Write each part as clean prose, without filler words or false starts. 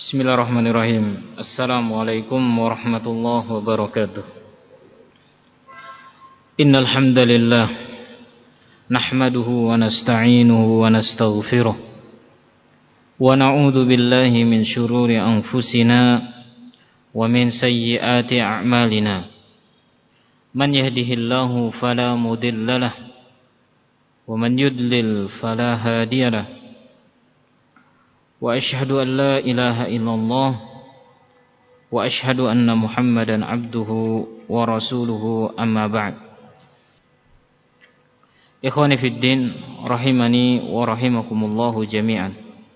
Bismillahirrahmanirrahim. Assalamualaikum warahmatullahi wabarakatuh. Innal hamdalillah nahmaduhu wa nasta'inuhu wa nastaghfiruh wa na'udzu billahi min shururi anfusina wa min sayyiati a'malina. Man yahdihillahu fala mudilla lahu wa man yudlil fala hadiya lahu. Wa ashhadu an la ilaha illallah wa ashhadu anna Muhammadan abduhu wa rasuluhu, amma ba'd. Ikhwani fid din, rahimani wa rahimakumullahu jami'an.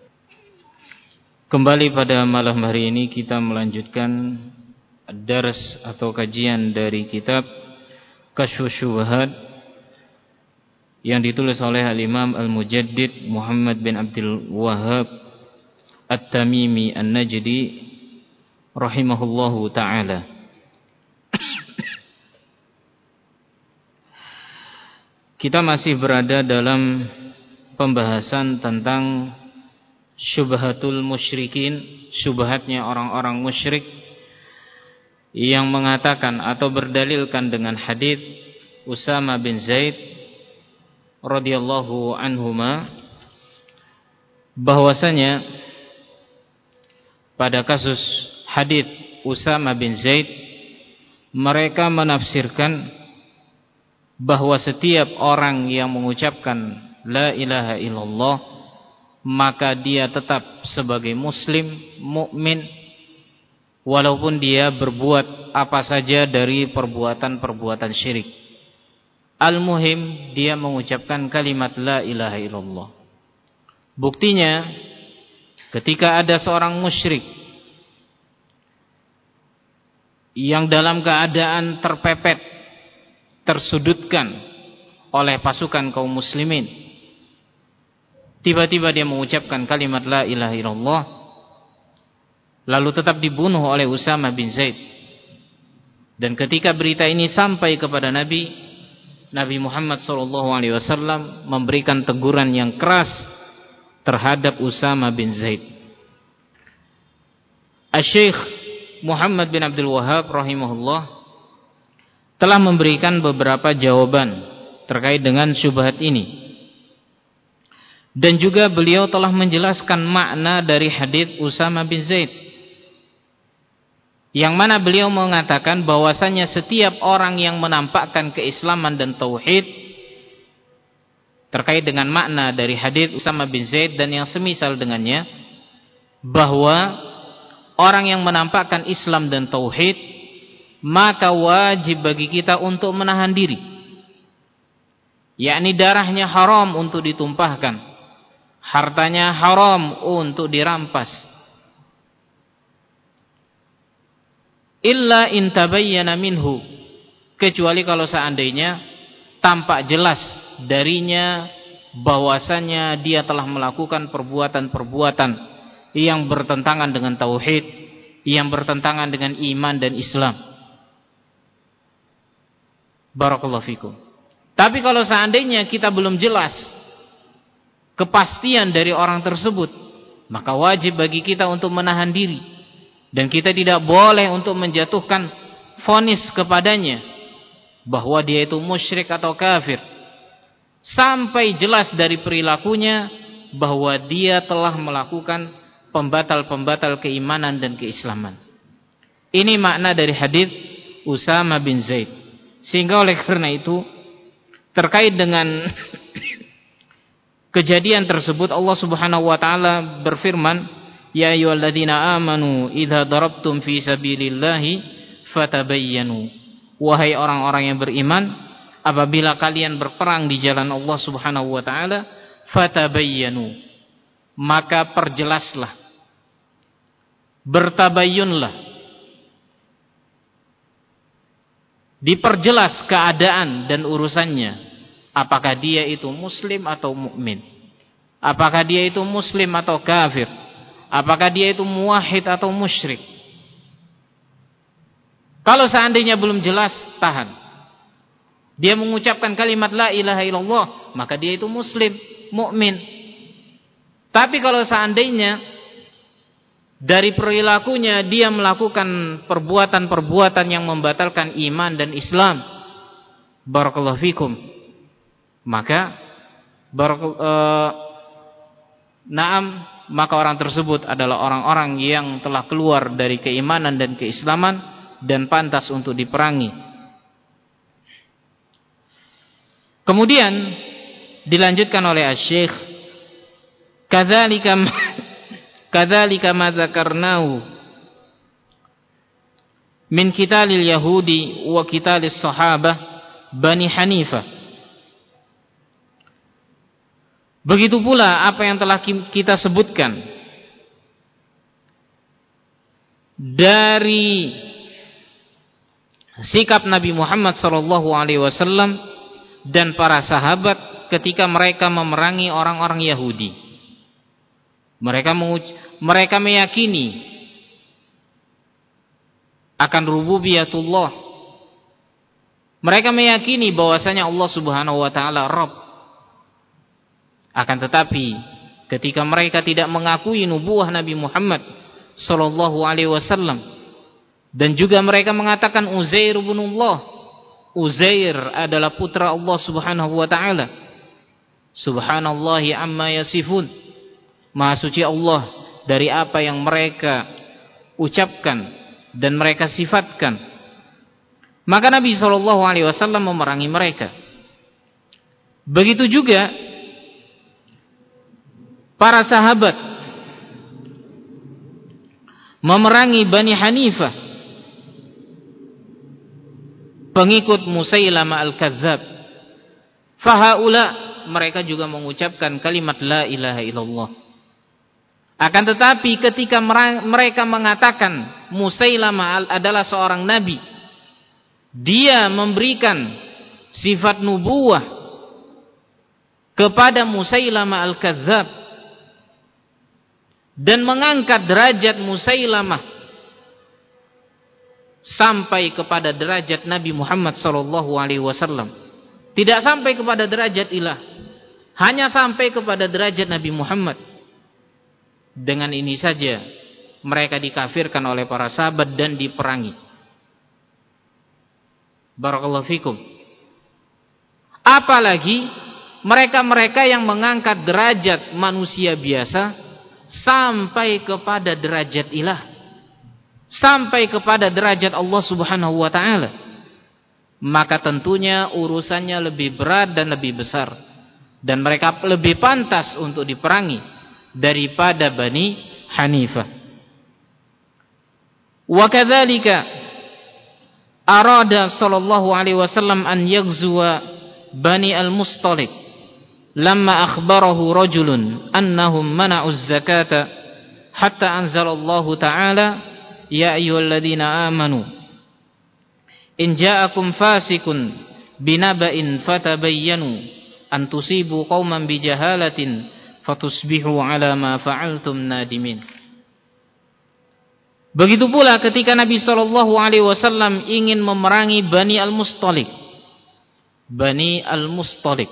Kembali pada malam hari ini kita melanjutkan dars atau kajian dari kitab Kasyfus Syubhat yang ditulis oleh Al-Imam Al-Mujaddid Muhammad bin Abdul Wahhab At-Tamimi An-Najdi rahimahullahu ta'ala. Kita masih berada dalam pembahasan tentang syubhatul musyrikin, syubhatnya orang-orang musyrik yang mengatakan atau berdalilkan dengan hadits Usama bin Zaid radhiyallahu anhuma bahwasanya pada kasus hadits Usama bin Zaid, mereka menafsirkan bahwa setiap orang yang mengucapkan la ilaha illallah maka dia tetap sebagai muslim, mukmin, walaupun dia berbuat apa saja dari perbuatan-perbuatan syirik. Al-muhim dia mengucapkan kalimat la ilaha illallah. Buktinya ketika ada seorang musyrik yang dalam keadaan terpepet, tersudutkan oleh pasukan kaum muslimin, tiba-tiba dia mengucapkan kalimat la ilaha illallah, lalu tetap dibunuh oleh Usama bin Zaid. Dan ketika berita ini sampai kepada Nabi Muhammad SAW memberikan teguran yang keras terhadap Usama bin Zaid. Asy-Syaikh Muhammad bin Abdul Wahhab rahimahullah telah memberikan beberapa jawaban terkait dengan syubhat ini. Dan juga beliau telah menjelaskan makna dari hadits Usama bin Zaid, yang mana beliau mengatakan bahwasanya setiap orang yang menampakkan keislaman dan tauhid, terkait dengan makna dari hadits Usama bin Zaid dan yang semisal dengannya, bahwa orang yang menampakkan Islam dan tauhid, maka wajib bagi kita untuk menahan diri, yakni darahnya haram untuk ditumpahkan, hartanya haram untuk dirampas, illa in tabayyana minhu, kecuali kalau seandainya tampak jelas darinya bahwasanya dia telah melakukan perbuatan-perbuatan yang bertentangan dengan tauhid, yang bertentangan dengan iman dan Islam. Barakallahu fikum. Tapi kalau seandainya kita belum jelas kepastian dari orang tersebut, maka wajib bagi kita untuk menahan diri, dan kita tidak boleh untuk menjatuhkan vonis kepadanya bahwa dia itu musyrik atau kafir sampai jelas dari perilakunya bahwa dia telah melakukan pembatal-pembatal keimanan dan keislaman. Ini makna dari hadits Usama bin Zaid. Sehingga oleh karena itu, terkait dengan kejadian tersebut, Allah Subhanahu wa taala berfirman, ya ayyuhalladzina amanu idza darabtum fi sabilillahi fatabayyanu. Wahai orang-orang yang beriman, apabila kalian berperang di jalan Allah Subhanahu wa taala, fatabayyanu, maka perjelaslah, bertabayyunlah, diperjelas keadaan dan urusannya, apakah dia itu muslim atau mukmin, apakah dia itu muslim atau kafir, apakah dia itu muwahhid atau musyrik. Kalau seandainya belum jelas, tahan. Dia mengucapkan kalimat la ilaha illallah, maka dia itu muslim, mukmin. Tapi kalau seandainya dari perilakunya dia melakukan perbuatan-perbuatan yang membatalkan iman dan Islam, barakallahu fikum, maka maka orang tersebut adalah orang-orang yang telah keluar dari keimanan dan keislaman dan pantas untuk diperangi. Kemudian dilanjutkan oleh Asy-Syaikh, kadzalika ma dzakarnahu min qitalil yahudi wa qitalis sahabah Bani Hanifah. Begitu pula apa yang telah kita sebutkan dari sikap Nabi Muhammad SAW dan para sahabat ketika mereka memerangi orang-orang Yahudi. Mereka meyakini akan rububiyatullah. Mereka meyakini bahwasanya Allah Subhanahu wa taala Rabb. Akan tetapi ketika mereka tidak mengakui nubuwah Nabi Muhammad sallallahu alaihi wasallam dan juga mereka mengatakan Uzair ibnullah, Uzair adalah putra Allah Subhanahu wa taala. Subhanallahi amma yasifun. Maha suci Allah dari apa yang mereka ucapkan dan mereka sifatkan. Maka Nabi sallallahu alaihi wasallam memerangi mereka. Begitu juga para sahabat memerangi Bani Hanifah, pengikut Musailamah al-Kadzdzab. Fahaula, mereka juga mengucapkan kalimat la ilaha illallah. Akan tetapi ketika mereka mengatakan Musailamah adalah seorang nabi, dia memberikan sifat nubuwah kepada Musailamah al-Kadzdzab dan mengangkat derajat Musailamah sampai kepada derajat Nabi Muhammad sallallahu alaihi wasallam. Tidak sampai kepada derajat ilah, hanya sampai kepada derajat Nabi Muhammad. Dengan ini saja mereka dikafirkan oleh para sahabat dan diperangi. Barakallahu fikum. Apalagi mereka-mereka yang mengangkat derajat manusia biasa sampai kepada derajat ilah, sampai kepada derajat Allah Subhanahu wa taala, maka tentunya urusannya lebih berat dan lebih besar, dan mereka lebih pantas untuk diperangi daripada Bani Hanifah. Wa kadzalika arada sallallahu alaihi wasallam an yaghzuwa Bani al-Mustaliq lamma akhbarahu rajulun annahum mana'uz zakata hatta anzalallahu ta'ala ya ayyuhalladzina amanu in ja'akum fasikun binaba'in fatabayyanu an tusibu qauman bijahalatin fatusbihu ala ma fa'altum nadimin. Begitu pula ketika Nabi sallallahu alaihi wasallam ingin memerangi Bani al-Mustaliq. Bani al-Mustaliq.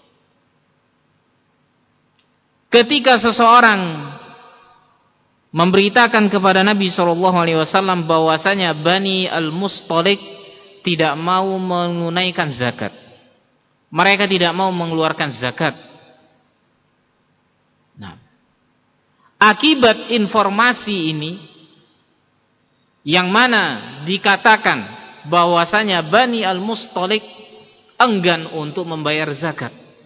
Ketika seseorang memberitakan kepada Nabi sallallahu alaihi wasallam bahwasanya Bani al-Mustaliq tidak mau menunaikan zakat. Mereka tidak mau mengeluarkan zakat. Nah, akibat informasi ini yang mana dikatakan bahwasanya Bani al-Mustaliq enggan untuk membayar zakat,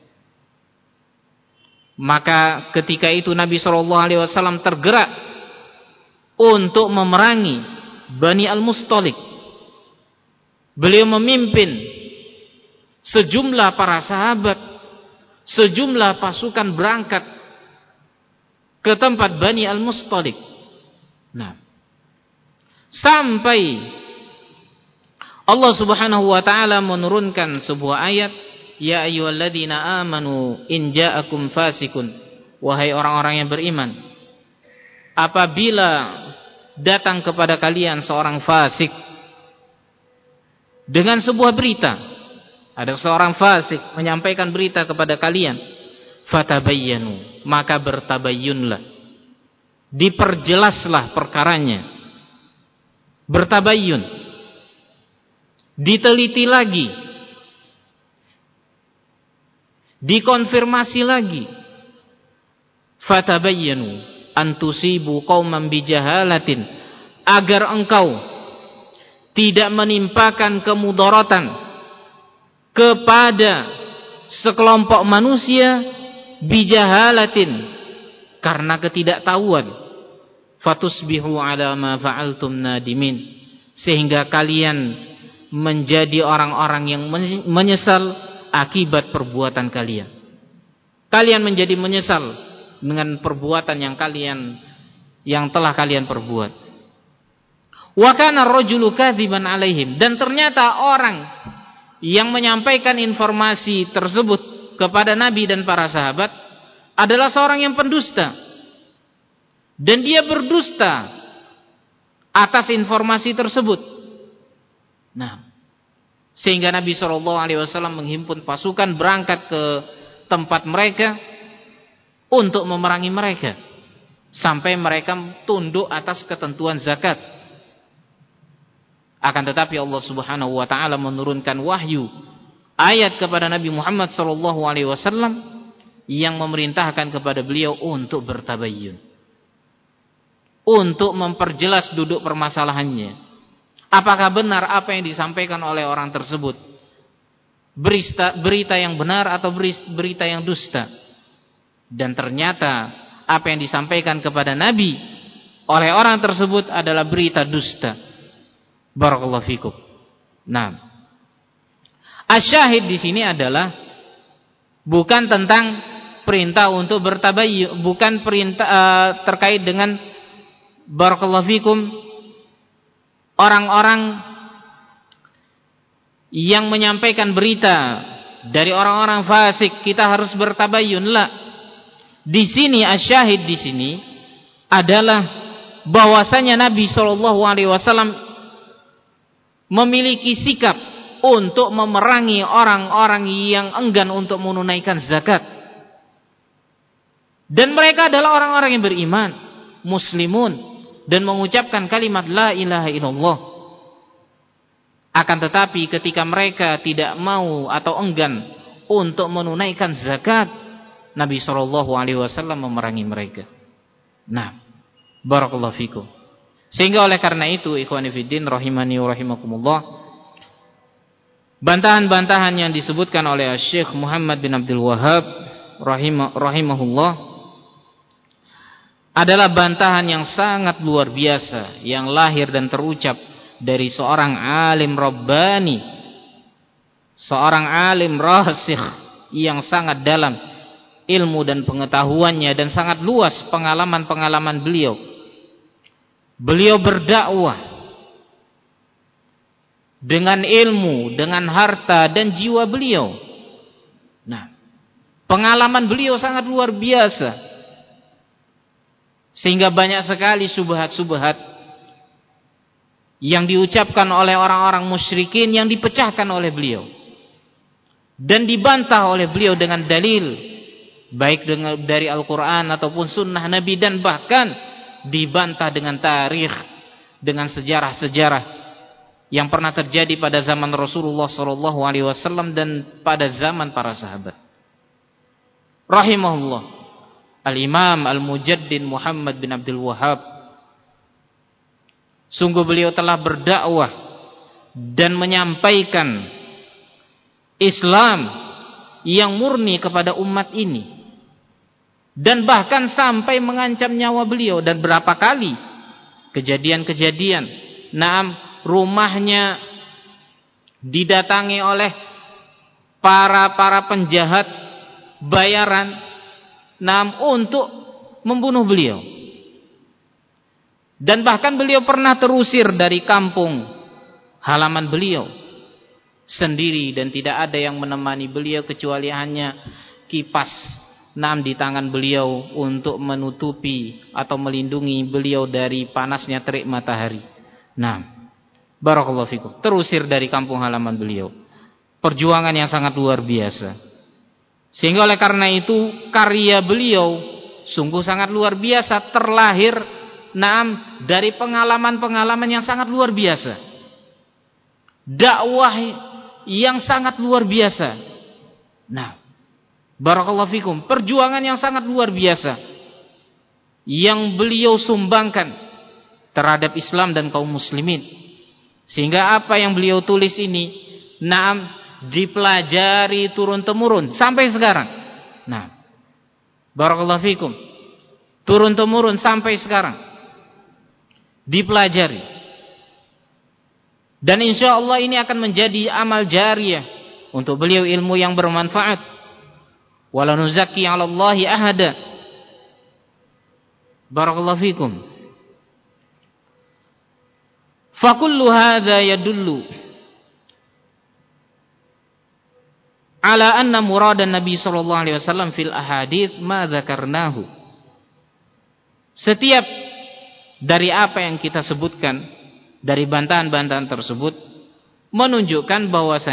maka ketika itu Nabi SAW tergerak untuk memerangi Bani al-Mustaliq. Beliau memimpin sejumlah para sahabat, sejumlah pasukan berangkat ke tempat Bani al-Mustaliq. Nah, sampai Allah Subhanahu wa taala menurunkan sebuah ayat, ya ayyuhalladzina amanu in ja'akum fasikun, wahai orang-orang yang beriman, apabila datang kepada kalian seorang fasik dengan sebuah berita, ada seorang fasik menyampaikan berita kepada kalian, fatabayyanu, maka bertabayyunlah. diperjelaslah perkaranya, bertabayyun, diteliti lagi, dikonfirmasi lagi. Fatabayyanu an tusibu qauman bijahalatin, agar engkau tidak menimpakan kemudaratan kepada sekelompok manusia bijahalatin, karena ketidaktahuan. Fatusbihu ala ma fa'altum nadimin, sehingga kalian menjadi orang-orang yang menyesal akibat perbuatan kalian. Kalian menjadi menyesal dengan perbuatan yang telah kalian perbuat. Wa kana ar-rajulu kadziban alaihim, dan ternyata orang yang menyampaikan informasi tersebut kepada Nabi dan para sahabat adalah seorang yang pendusta, dan dia berdusta atas informasi tersebut. Nah, sehingga Nabi SAW menghimpun pasukan berangkat ke tempat mereka untuk memerangi mereka sampai mereka tunduk atas ketentuan zakat. Akan tetapi Allah Subhanahu wa taala menurunkan wahyu ayat kepada Nabi Muhammad SAW yang memerintahkan kepada beliau untuk bertabayyun, untuk memperjelas duduk permasalahannya. Apakah benar apa yang disampaikan oleh orang tersebut, berita yang benar atau berita yang dusta? Dan ternyata apa yang disampaikan kepada Nabi oleh orang tersebut adalah berita dusta. Barakallahu fikum. Nah, asyahid di sini adalah bukan tentang perintah untuk bertabayyun, bukan perintah terkait dengan barakallahu fikum orang-orang yang menyampaikan berita dari orang-orang fasik kita harus bertabayyun. La. Di sini asyahid di sini adalah bahwasanya Nabi SAW memiliki sikap untuk memerangi orang-orang yang enggan untuk menunaikan zakat. Dan mereka adalah orang-orang yang beriman, muslimun, dan mengucapkan kalimat la ilaha illallah. Akan tetapi ketika mereka tidak mau atau enggan untuk menunaikan zakat, Nabi SAW memerangi mereka. Nah, barakallahu fikum. Sehingga oleh karena itu, ikhwani fiddin rahimani wa rahimakumullah, bantahan-bantahan yang disebutkan oleh Syekh Muhammad bin Abdul Wahhab rahimahullah adalah bantahan yang sangat luar biasa, yang lahir dan terucap dari seorang alim rabbani, seorang alim rasikh yang sangat dalam ilmu dan pengetahuannya, dan sangat luas pengalaman-pengalaman beliau. Beliau berdakwah dengan ilmu, dengan harta dan jiwa beliau. Nah, pengalaman beliau sangat luar biasa, sehingga banyak sekali subhat-subhat yang diucapkan oleh orang-orang musyrikin yang dipecahkan oleh beliau dan dibantah oleh beliau dengan dalil, baik dari Al-Quran ataupun sunnah Nabi, dan bahkan dibantah dengan tarikh, dengan sejarah-sejarah yang pernah terjadi pada zaman Rasulullah SAW dan pada zaman para sahabat. Rahimahullah Al-Imam Al-Mujaddid Muhammad bin Abdul Wahhab, sungguh beliau telah berdakwah dan menyampaikan Islam yang murni kepada umat ini, dan bahkan sampai mengancam nyawa beliau. Dan berapa kali kejadian-kejadian, rumahnya didatangi oleh para penjahat bayaran untuk membunuh beliau. Dan bahkan beliau pernah terusir dari kampung halaman beliau sendiri, dan tidak ada yang menemani beliau kecuali hanya kipas di tangan beliau untuk menutupi atau melindungi beliau dari panasnya terik matahari. Barakallahu fikum. Terusir dari kampung halaman beliau. Perjuangan yang sangat luar biasa. Sehingga oleh karena itu karya beliau sungguh sangat luar biasa, terlahir dari pengalaman-pengalaman yang sangat luar biasa, dakwah yang sangat luar biasa. Nah, barakallahu fikum, perjuangan yang sangat luar biasa yang beliau sumbangkan terhadap Islam dan kaum muslimin, sehingga apa yang beliau tulis ini dipelajari turun temurun sampai sekarang. Nah, barakallahu fikum, turun temurun sampai sekarang dipelajari, dan insya Allah ini akan menjadi amal jariyah untuk beliau, ilmu yang bermanfaat. Wala nuzakki 'alallahi ahada. Barakallahu fikum. Fakullu hadza yadullu ala anna muradan Nabi sallallahu alaihi wasallam fil ahadits ma dzakarnahu. Setiap dari apa yang kita sebutkan dari bantahan-bantahan tersebut menunjukkan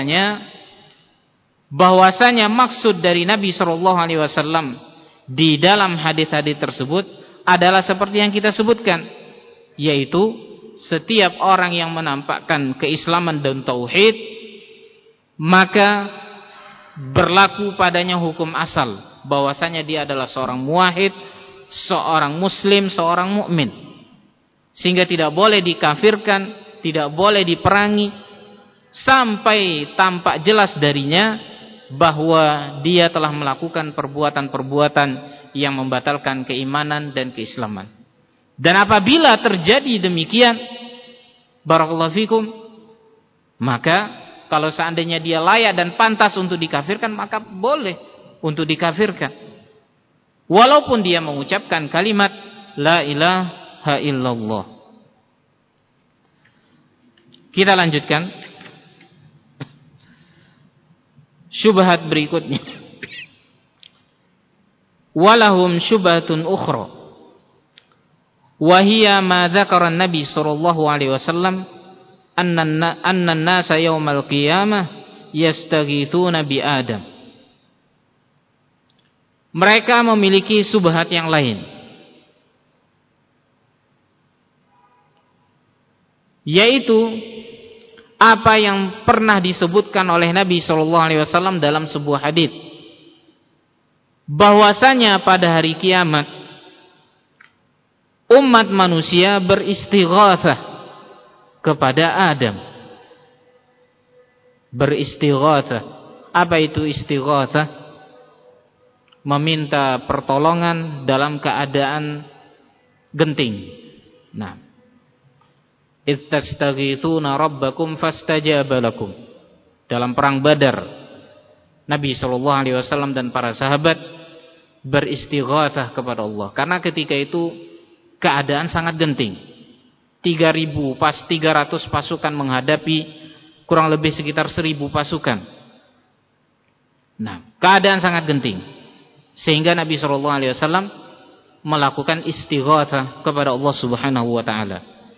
bahwasanya maksud dari Nabi sallallahu alaihi wasallam di dalam hadis-hadis tersebut adalah seperti yang kita sebutkan, yaitu setiap orang yang menampakkan keislaman dan tauhid maka berlaku padanya hukum asal, bahwasanya dia adalah seorang muwahhid, seorang muslim, seorang mukmin, sehingga tidak boleh dikafirkan, tidak boleh diperangi sampai tampak jelas darinya bahwa dia telah melakukan perbuatan-perbuatan yang membatalkan keimanan dan keislaman. Dan apabila terjadi demikian, barakallahu fikum, maka kalau seandainya dia layak dan pantas untuk dikafirkan, maka boleh untuk dikafirkan, walaupun dia mengucapkan kalimat la ilaha illallah. Kita lanjutkan syubhat berikutnya. Walahum syubhatun ukhra wa hiya ma dzakara an-nabi sallallahu alaihi wasallam anna an-nasa yaumal qiyamah yastaghitsuna bi Adam. Mereka memiliki syubhat yang lain, yaitu apa yang pernah disebutkan oleh Nabi sallallahu alaihi wasallam dalam sebuah hadis, bahwasanya pada hari kiamat umat manusia beristighatsah kepada Adam. Beristighatsah. Apa itu istighatsah? Meminta pertolongan dalam keadaan genting. Nah, istastaghitsuna rabbakum fastajaba lakum. Dalam perang Badar, Nabi sallallahu alaihi wasallam dan para sahabat beristighatsah kepada Allah karena ketika itu keadaan sangat genting. 300 pasukan menghadapi kurang lebih sekitar 1000 pasukan. Nah, keadaan sangat genting, sehingga Nabi sallallahu alaihi wasallam melakukan istighatsah kepada Allah Subhanahu wa taala.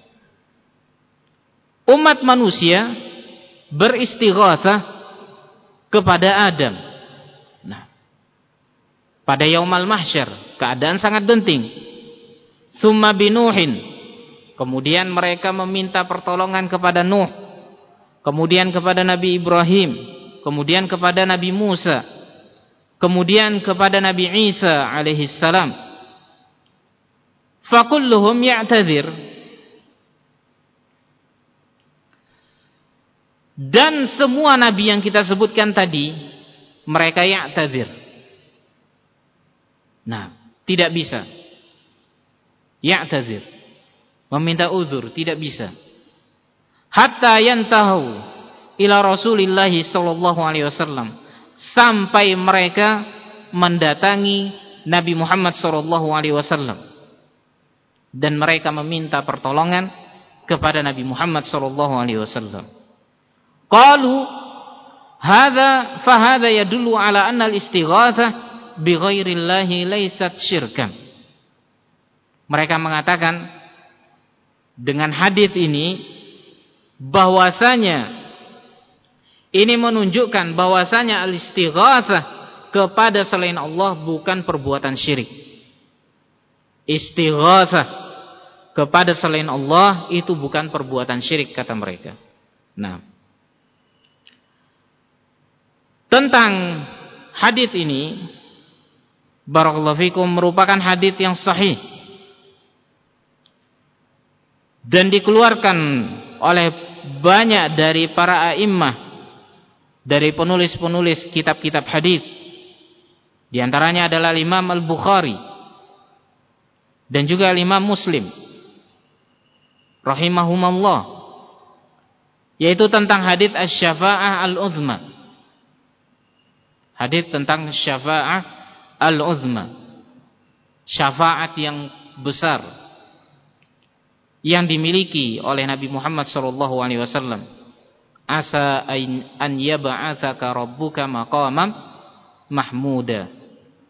Umat manusia beristighatsah kepada Adam. Nah, pada yaumal mahsyar keadaan sangat genting. Tsumma binuhin, kemudian mereka meminta pertolongan kepada Nuh, kemudian kepada Nabi Ibrahim, kemudian kepada Nabi Musa, kemudian kepada Nabi Isa alaihi salam. Fakulluhum ya'tadzir, dan semua nabi yang kita sebutkan tadi mereka ya'tadzir. Nah, tidak bisa ya'tadzir, meminta uzur, tidak bisa. Hatta yantahu ila Rasulillah sallallahu alaihi wasallam, sampai mereka mendatangi Nabi Muhammad sallallahu alaihi wasallam dan mereka meminta pertolongan kepada Nabi Muhammad sallallahu alaihi wasallam. Qalu hadza yadullu ala anna al-istighatsah bi ghairillahi laysat syirkan. Mereka mengatakan dengan hadis ini bahwasanya ini menunjukkan bahwasanya al-istighatsah kepada selain Allah bukan perbuatan syirik. istighatsah kepada selain Allah itu bukan perbuatan syirik, kata mereka. Nah, tentang hadis ini, barakallahu fikum, merupakan hadis yang sahih dan dikeluarkan oleh banyak dari para a'immah, dari penulis-penulis kitab-kitab hadis. Di antaranya adalah Imam Al-Bukhari dan juga Imam Muslim rahimahumallah, yaitu tentang hadis asy-syafa'ah al-uzma. Hadis tentang syafa'ah al-uzma, syafaat yang besar yang dimiliki oleh Nabi Muhammad sallallahu alaihi wasallam. Asa an yab'atsaka rabbuka maqaman mahmuda.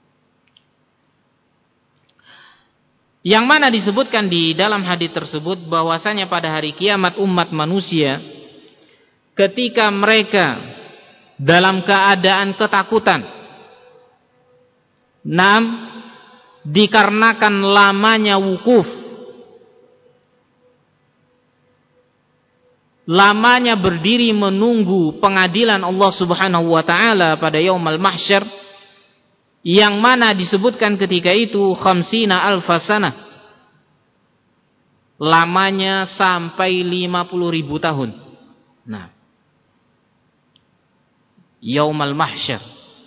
Yang mana disebutkan di dalam hadis tersebut bahwasanya pada hari kiamat umat manusia ketika mereka dalam keadaan ketakutan, dikarenakan lamanya wukuf, lamanya berdiri menunggu pengadilan Allah Subhanahu wa taala pada yaumul mahsyar, yang mana disebutkan ketika itu khamsina alfasanah, lamanya sampai 50.000 tahun. Nah, yaumul mahsyar,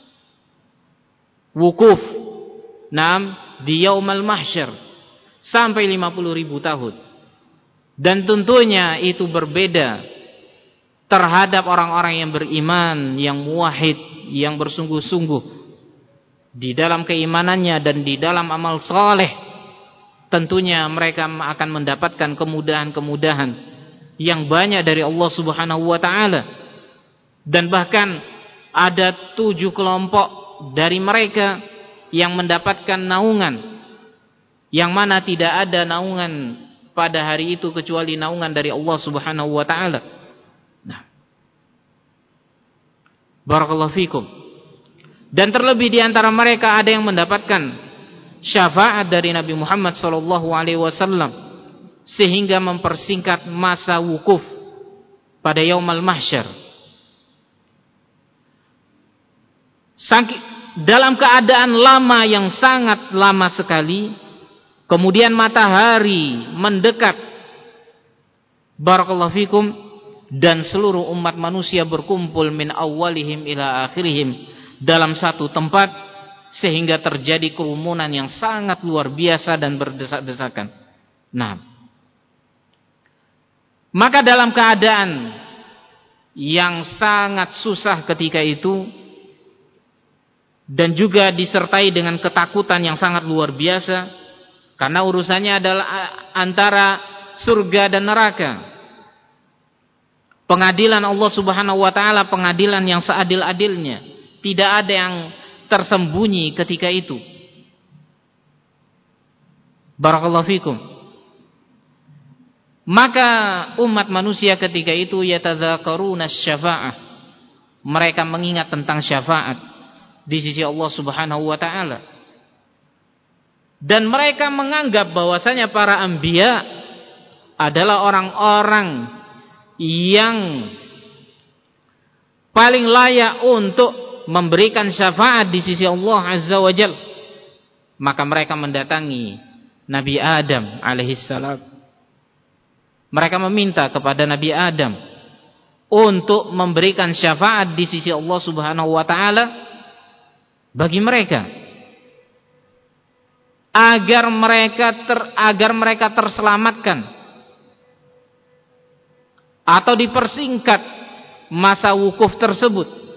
wukuf, di yaumul mahsyar sampai 50.000 tahun. Dan tentunya itu berbeda terhadap orang-orang yang beriman, yang muwahhid, yang bersungguh-sungguh di dalam keimanannya dan di dalam amal saleh. Tentunya mereka akan mendapatkan kemudahan-kemudahan yang banyak dari Allah Subhanahu wa taala. Dan bahkan ada 7 kelompok dari mereka yang mendapatkan naungan, yang mana tidak ada naungan pada hari itu kecuali naungan dari Allah Subhanahu wa taala. Nah, barakallahu fikum. Dan terlebih di antara mereka ada yang mendapatkan syafaat dari Nabi Muhammad sallallahu alaihi wasallam sehingga mempersingkat masa wukuf pada yaumul mahsyar. Dalam keadaan lama yang sangat lama sekali, kemudian matahari mendekat, barakallahu fikum, dan seluruh umat manusia berkumpul min awwalihim ila akhirihim dalam satu tempat, sehingga terjadi kerumunan yang sangat luar biasa dan berdesak-desakan. Nah, maka dalam keadaan yang sangat susah ketika itu, dan juga disertai dengan ketakutan yang sangat luar biasa, karena urusannya adalah antara surga dan neraka, pengadilan Allah Subhanahu wa taala, pengadilan yang seadil-adilnya. Tidak ada yang tersembunyi ketika itu. Barakallahu fikum. Maka umat manusia ketika itu yatadzakaruna syafa'ah, mereka mengingat tentang syafaat di sisi Allah Subhanahu wa taala. Dan mereka menganggap bahwasanya para anbiya adalah orang-orang yang paling layak untuk memberikan syafaat di sisi Allah Azza wa Jalla. Maka mereka mendatangi Nabi Adam alaihissalam. Mereka meminta kepada Nabi Adam untuk memberikan syafaat di sisi Allah Subhanahu wa taala bagi mereka, agar mereka terselamatkan atau dipersingkat masa wukuf tersebut.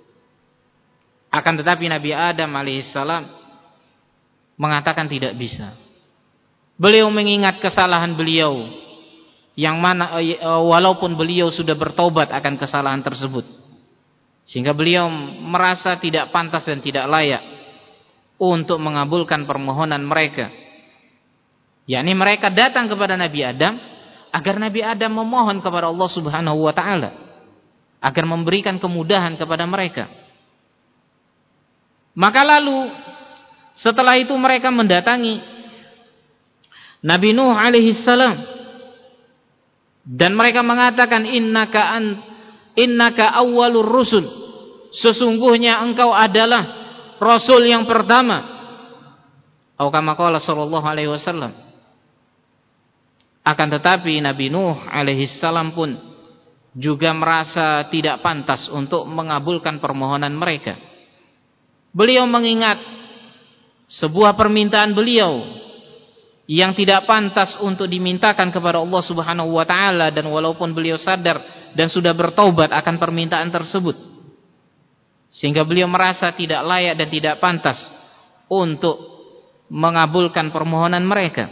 Akan tetapi Nabi Adam alaihissalam mengatakan tidak bisa. Beliau mengingat kesalahan beliau, yang mana walaupun beliau sudah bertobat akan kesalahan tersebut, sehingga beliau merasa tidak pantas dan tidak layak untuk mengabulkan permohonan mereka. Yakni mereka datang kepada Nabi Adam agar Nabi Adam memohon kepada Allah Subhanahu wa taala agar memberikan kemudahan kepada mereka. Maka lalu setelah itu mereka mendatangi Nabi Nuh alaihi salam, dan mereka mengatakan innaka awwalur rusul, sesungguhnya engkau adalah rasul yang pertama. Atau kama qala sallallahu alaihi wasallam. Akan tetapi Nabi Nuh alaihi salam pun juga merasa tidak pantas untuk mengabulkan permohonan mereka. Beliau mengingat sebuah permintaan beliau yang tidak pantas untuk dimintakan kepada Allah Subhanahu wa taala, dan walaupun beliau sadar dan sudah bertaubat akan permintaan tersebut, sehingga beliau merasa tidak layak dan tidak pantas untuk mengabulkan permohonan mereka.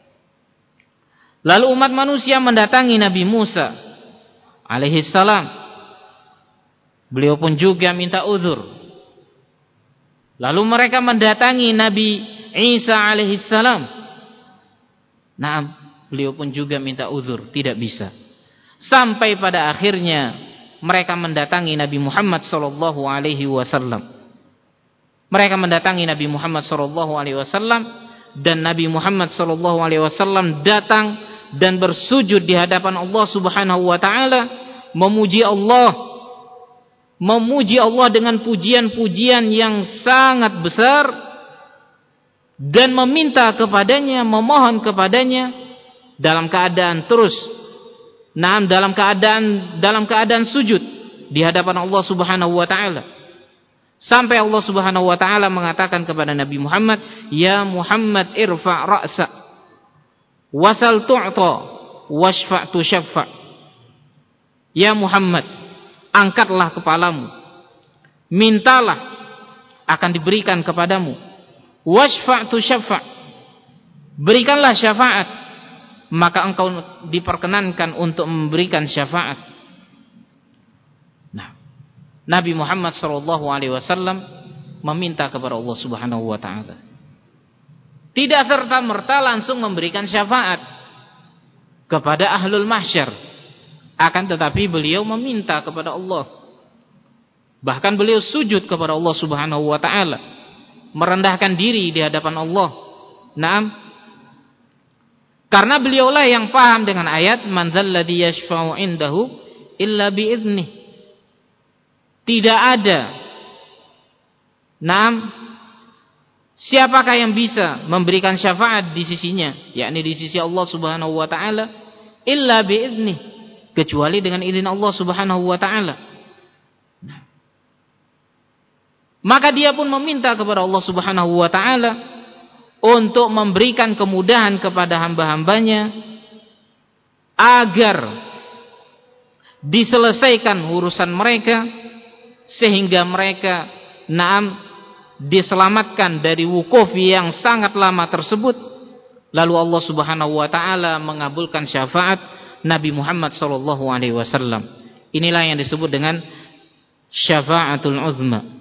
Lalu umat manusia mendatangi Nabi Musa alaihi salam. Beliau pun juga minta uzur. Lalu mereka mendatangi Nabi Isa alaihi salam. Nah, beliau pun juga minta uzur, tidak bisa. Sampai pada akhirnya mereka mendatangi Nabi Muhammad sallallahu alaihi wasallam. Mereka mendatangi Nabi Muhammad sallallahu alaihi wasallam, dan Nabi Muhammad sallallahu alaihi wasallam datang dan bersujud di hadapan Allah Subhanahu wa taala, memuji Allah dengan pujian-pujian yang sangat besar, dan meminta kepadanya, memohon kepadanya dalam keadaan dalam keadaan sujud di hadapan Allah Subhanahu wa taala. Sampai Allah Subhanahu wa taala mengatakan kepada Nabi Muhammad, "Ya Muhammad, irfa' ra'sa, wasal tu'ta, washfa' tushaffa." Ya Muhammad, angkatlah kepalamu, mintalah akan diberikan kepadamu. Washfa' tushaffa', berikanlah syafaat, maka engkau diperkenankan untuk memberikan syafaat. Nah, Nabi Muhammad sallallahu alaihi wasallam meminta kepada Allah Subhanahu wa taala. Tidak serta-merta langsung memberikan syafaat kepada ahlul mahsyar, akan tetapi beliau meminta kepada Allah. Bahkan beliau sujud kepada Allah Subhanahu wa taala, merendahkan diri di hadapan Allah. Naam. Karena beliaulah yang paham dengan ayat man dzalladzi yashfa'u indahu illa biiznih. Tidak ada. Naam. Siapakah yang bisa memberikan syafaat di sisinya, yakni di sisi Allah Subhanahu wa taala, illa biiznih, kecuali dengan izin Allah Subhanahu wa taala. Maka dia pun meminta kepada Allah Subhanahu wa taala untuk memberikan kemudahan kepada hamba-hambanya agar diselesaikan urusan mereka, sehingga mereka diselamatkan dari wukuf yang sangat lama tersebut. Lalu Allah Subhanahu wa taala mengabulkan syafaat Nabi Muhammad sallallahu alaihi wasallam. Inilah yang disebut dengan syafaatul uzma.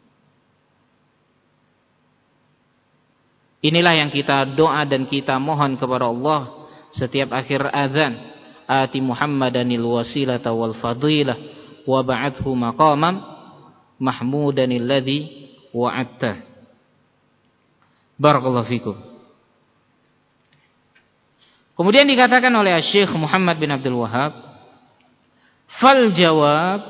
Inilah yang kita doa dan kita mohon kepada Allah setiap akhir azan. Ati Muhammadanil wasilata wal fadilah wa ba'athu maqamam mahmudanil ladzi wa'adta. Barakallahu fikum. Kemudian dikatakan oleh Syekh Muhammad bin Abdul Wahhab, fal jawab,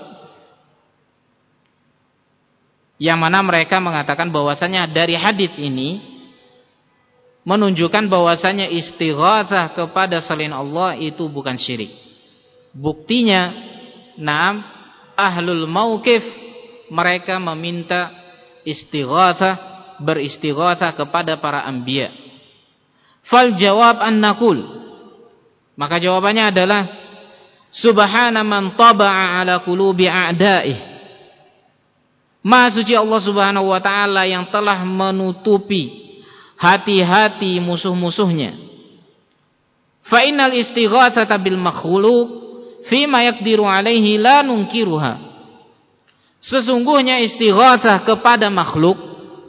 yang mana mereka mengatakan bahwasanya dari hadis ini menunjukkan bahwasanya istighatsah kepada selain Allah itu bukan syirik. Buktinya, ahlul mauqif mereka meminta beristighatsah kepada para anbiya. Fal jawab an naqul, maka jawabannya adalah subhana man taba'a ala qulubi a'da'ih. Maha suci Allah Subhanahu wa taala yang telah menutupi hati-hati musuh-musuhnya. Fa innal istighatsata bil makhluq fima yaqdiru alaihi la nunkiruha. Sesungguhnya istighatsah kepada makhluk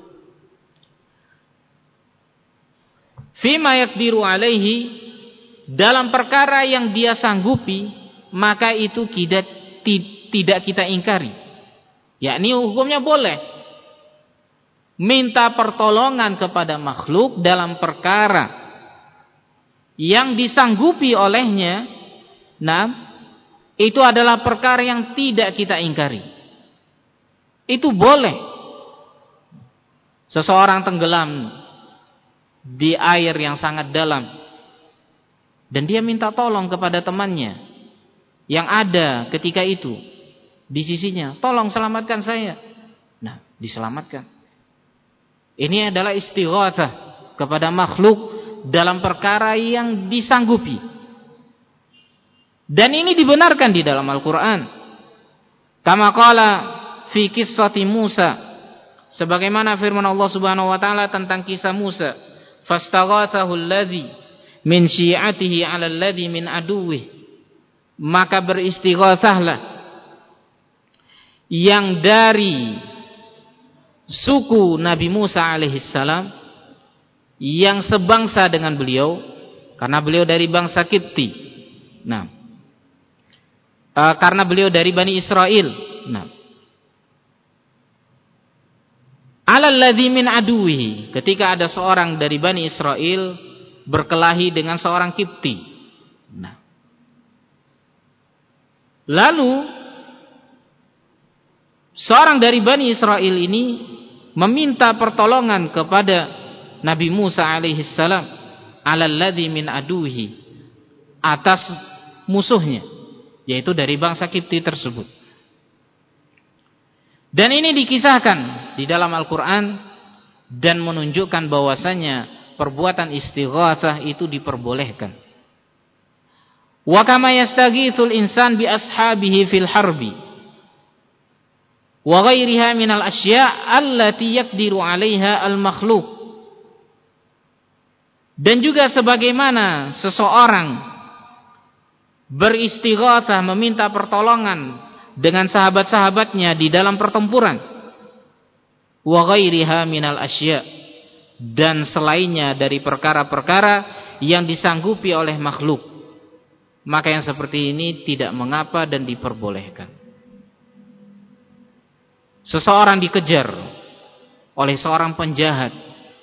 fima yaqdiru alaihi, dalam perkara yang dia sanggupi, maka itu tidak kita ingkari. Yakni hukumnya boleh minta pertolongan kepada makhluk dalam perkara yang disanggupi olehnya, itu adalah perkara yang tidak kita ingkari. Itu boleh. Seseorang tenggelam di air yang sangat dalam dan dia minta tolong kepada temannya yang ada ketika itu di sisinya, tolong selamatkan saya. Nah, diselamatkan. Ini adalah istighatsah kepada makhluk dalam perkara yang disanggupi. Dan ini dibenarkan di dalam Al-Quran. Kama qala fi qissati Musa, sebagaimana firman Allah Subhanahu wa taala tentang kisah Musa, fastaghathahu alladhi min syi'atihi 'ala alladhi min aduwwih, maka beristighatsahlah yang dari suku Nabi Musa alaihissalam yang sebangsa dengan beliau, karena beliau dari bangsa Kipti. Nah, karena beliau dari Bani Israel. Nah, alalladzi min aduwihi, ketika ada seorang dari Bani Israel berkelahi dengan seorang Kipti. Nah, lalu seorang dari Bani Israel ini meminta pertolongan kepada Nabi Musa alaihissalam, alalladzi min aduwihi, atas musuhnya, yaitu dari bangsa Kipti tersebut. Dan ini dikisahkan di dalam Al-Quran dan menunjukkan bahwasanya perbuatan istighatsah itu diperbolehkan. Wa kama yastaghithul insan bi ashabihi fil harbi wa ghairiha minal asya' allati yaqdiru 'alaiha al-makhluq. Dan juga sebagaimana seseorang beristighatsah, meminta pertolongan dengan sahabat-sahabatnya di dalam pertempuran, wa ghairiha minal asya', dan selainnya dari perkara-perkara yang disanggupi oleh makhluk, maka yang seperti ini tidak mengapa dan diperbolehkan. Seseorang dikejar oleh seorang penjahat,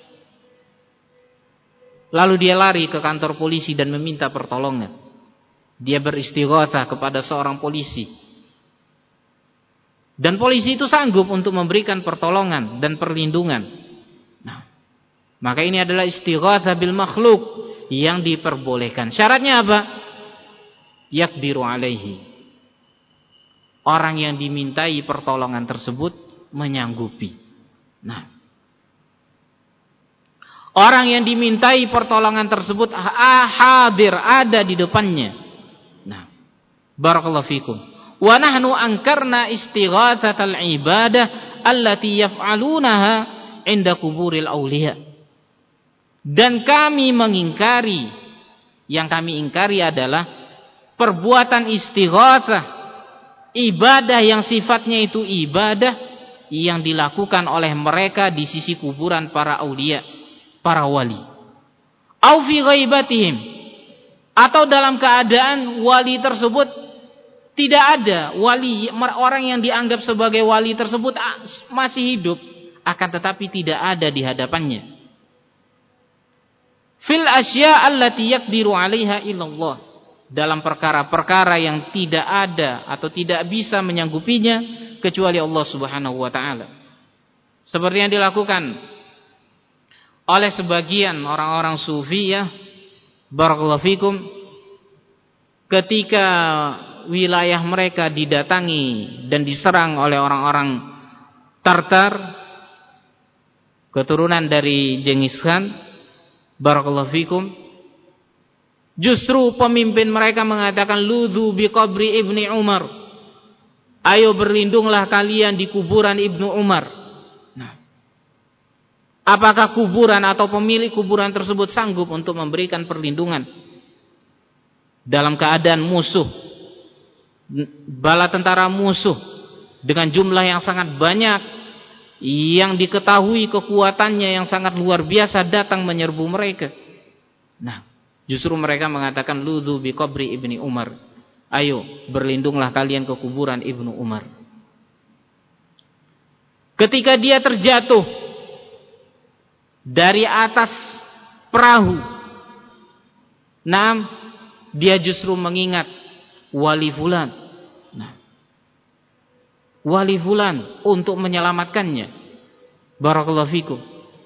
lalu dia lari ke kantor polisi dan meminta pertolongan. Dia beristighatsah kepada seorang polisi, dan polisi itu sanggup untuk memberikan pertolongan dan perlindungan. Nah, maka ini adalah istighatsah bil makhluk yang diperbolehkan. Syaratnya apa? Yaqdiru alaihi. Orang yang dimintai pertolongan tersebut menyanggupi. Nah, orang yang dimintai pertolongan tersebut hadir, ada di depannya. Nah, barakallahu fikum. Wa nahnu ankarna istighatsatal ibadah allati yaf'alunaha 'inda kuburil auliya. Dan kami mengingkari, yang kami ingkari adalah perbuatan istighatsah, ibadah yang sifatnya itu ibadah yang dilakukan oleh mereka di sisi kuburan para aulia, para wali. Au fi ghaibatihim, atau dalam keadaan wali tersebut tidak ada, wali, orang yang dianggap sebagai wali tersebut masih hidup, akan tetapi tidak ada di hadapannya. Fil asya' allati yaqdiru 'alaiha illallah, dalam perkara-perkara yang tidak ada atau tidak bisa menyanggupinya kecuali Allah Subhanahu wa taala. Seperti yang dilakukan oleh sebagian orang-orang sufiyah, barakallahu fikum, ketika wilayah mereka didatangi dan diserang oleh orang-orang Tartar, keturunan dari Genghis Khan, barakallahu fikum, justru pemimpin mereka mengatakan, ludzu bi qabri Ibni Umar, ayo berlindunglah kalian di kuburan Ibnu Umar. Nah, apakah kuburan atau pemilik kuburan tersebut sanggup untuk memberikan perlindungan dalam keadaan musuh, bala tentara musuh dengan jumlah yang sangat banyak, yang diketahui kekuatannya yang sangat luar biasa datang menyerbu mereka? Nah, justru mereka mengatakan, ludzu bi qabri Ibni Umar, ayo berlindunglah kalian ke kuburan Ibnu Umar. Ketika dia terjatuh dari atas perahu, Naam, dia justru mengingat wali fulan. Nah, wali fulan untuk menyelamatkannya. Barakallahu fikum.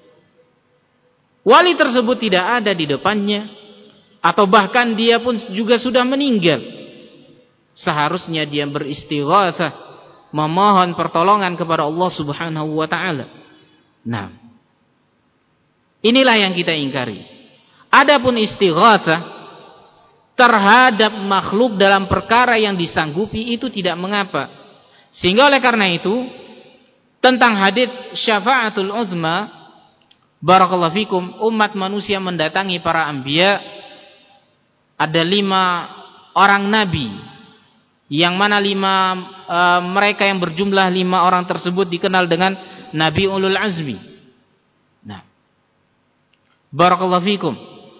Wali tersebut tidak ada di depannya, atau bahkan dia pun juga sudah meninggal. Seharusnya dia beristighatsah, memohon pertolongan kepada Allah Subhanahu wa taala. Nah, inilah yang kita ingkari. Adapun istighatsah terhadap makhluk dalam perkara yang disanggupi itu tidak mengapa. Sehingga oleh karena itu, tentang hadits syafaatul uzma, barakallahu fikum, umat manusia mendatangi para anbiya, ada 5 orang nabi, yang mana 5 mereka yang berjumlah 5 orang tersebut dikenal dengan Nabi Ulul Azmi. Nah, barakallahu fikum,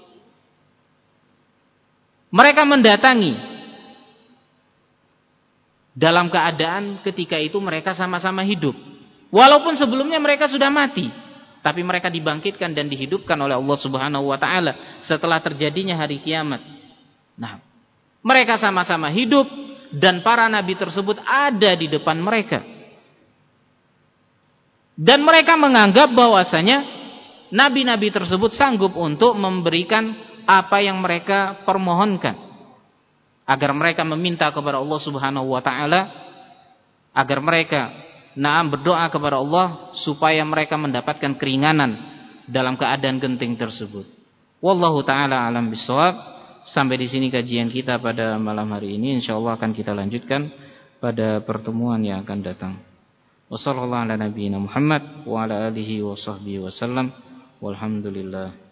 mereka mendatangi dalam keadaan ketika itu mereka sama-sama hidup, walaupun sebelumnya mereka sudah mati, tapi mereka dibangkitkan dan dihidupkan oleh Allah Subhanahu wa taala setelah terjadinya hari kiamat. Nah, mereka sama-sama hidup dan para nabi tersebut ada di depan mereka. Dan mereka menganggap bahwasanya nabi-nabi tersebut sanggup untuk memberikan apa yang mereka permohonkan, agar mereka meminta kepada Allah Subhanahu wa taala, agar mereka berdoa kepada Allah supaya mereka mendapatkan keringanan dalam keadaan genting tersebut. Wallahu taala alam bisawab. Sampai di sini kajian kita pada malam hari ini. Insyaallah akan kita lanjutkan pada pertemuan yang akan datang. Wassallallahu ala nabiyyina Muhammad wa ala alihi wa sahbihi wasallam. Walhamdulillah.